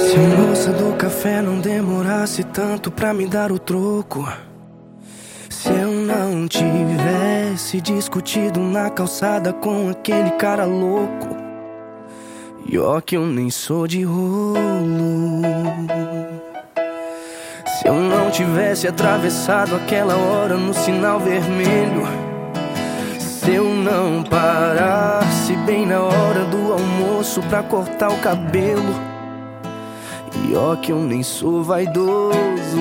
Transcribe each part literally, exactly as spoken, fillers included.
Se a moça do café não demorasse tanto pra me dar o troco, se eu não tivesse discutido na calçada com aquele cara louco, e ó que eu nem sou de rolo. Se eu não tivesse atravessado aquela hora no sinal vermelho, se eu não parasse bem na hora do almoço pra cortar o cabelo, e ó que eu nem sou vaidoso,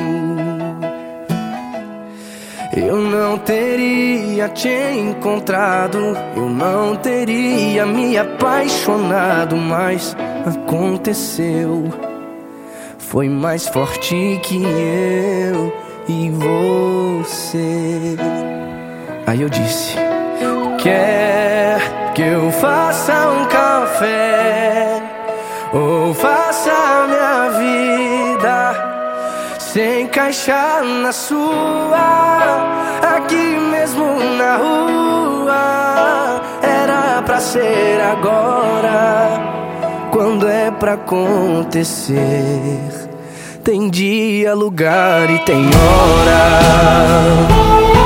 eu não teria te encontrado, eu não teria me apaixonado, mas aconteceu. Foi mais forte que eu e você. Aí eu disse: quer que eu faça um café ou faça minha vida se encaixar na sua, aqui mesmo na rua? Era pra ser agora, quando é pra acontecer. Tem dia, lugar e tem hora.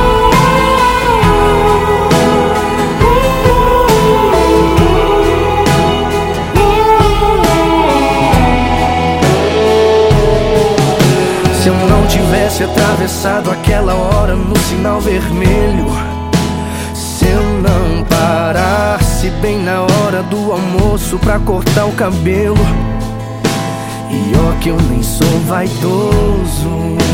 Se eu não tivesse atravessado aquela hora no sinal vermelho, se eu não parasse bem na hora do almoço pra cortar o cabelo, e ó que eu nem sou vaidoso,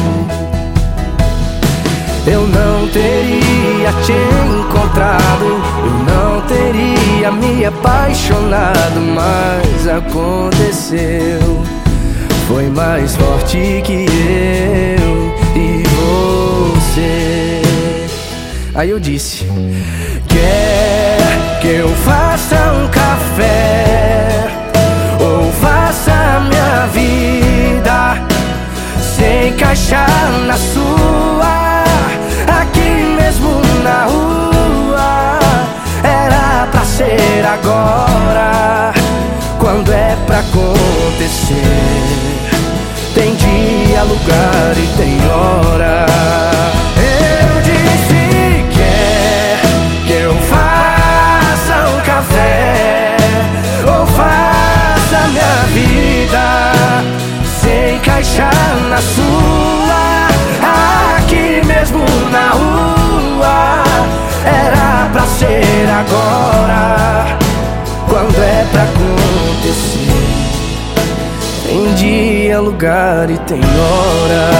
eu não teria te encontrado, eu não teria me apaixonado, mas aconteceu. Foi mais forte que eu e você. Aí eu disse: quer que eu faça um café ou faça minha vida se encaixar na sua, aqui mesmo na rua? Era pra ser agora, quando é pra acontecer. Tem dia, lugar e tem hora. Eu disse: quer que eu faça um café ou faça minha vida se encaixar na sua, aqui mesmo na rua? Era pra ser agora, quando é pra acontecer. Tem dia, lugar e tem hora.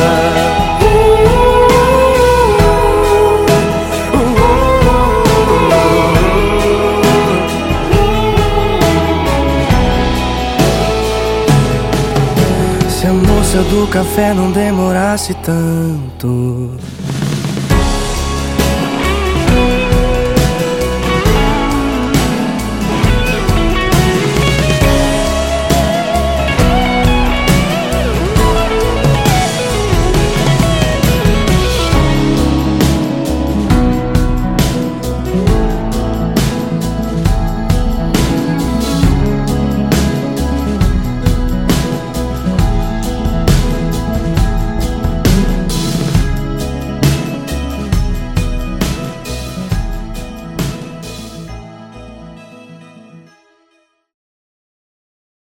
Se a moça do café não demorasse tanto.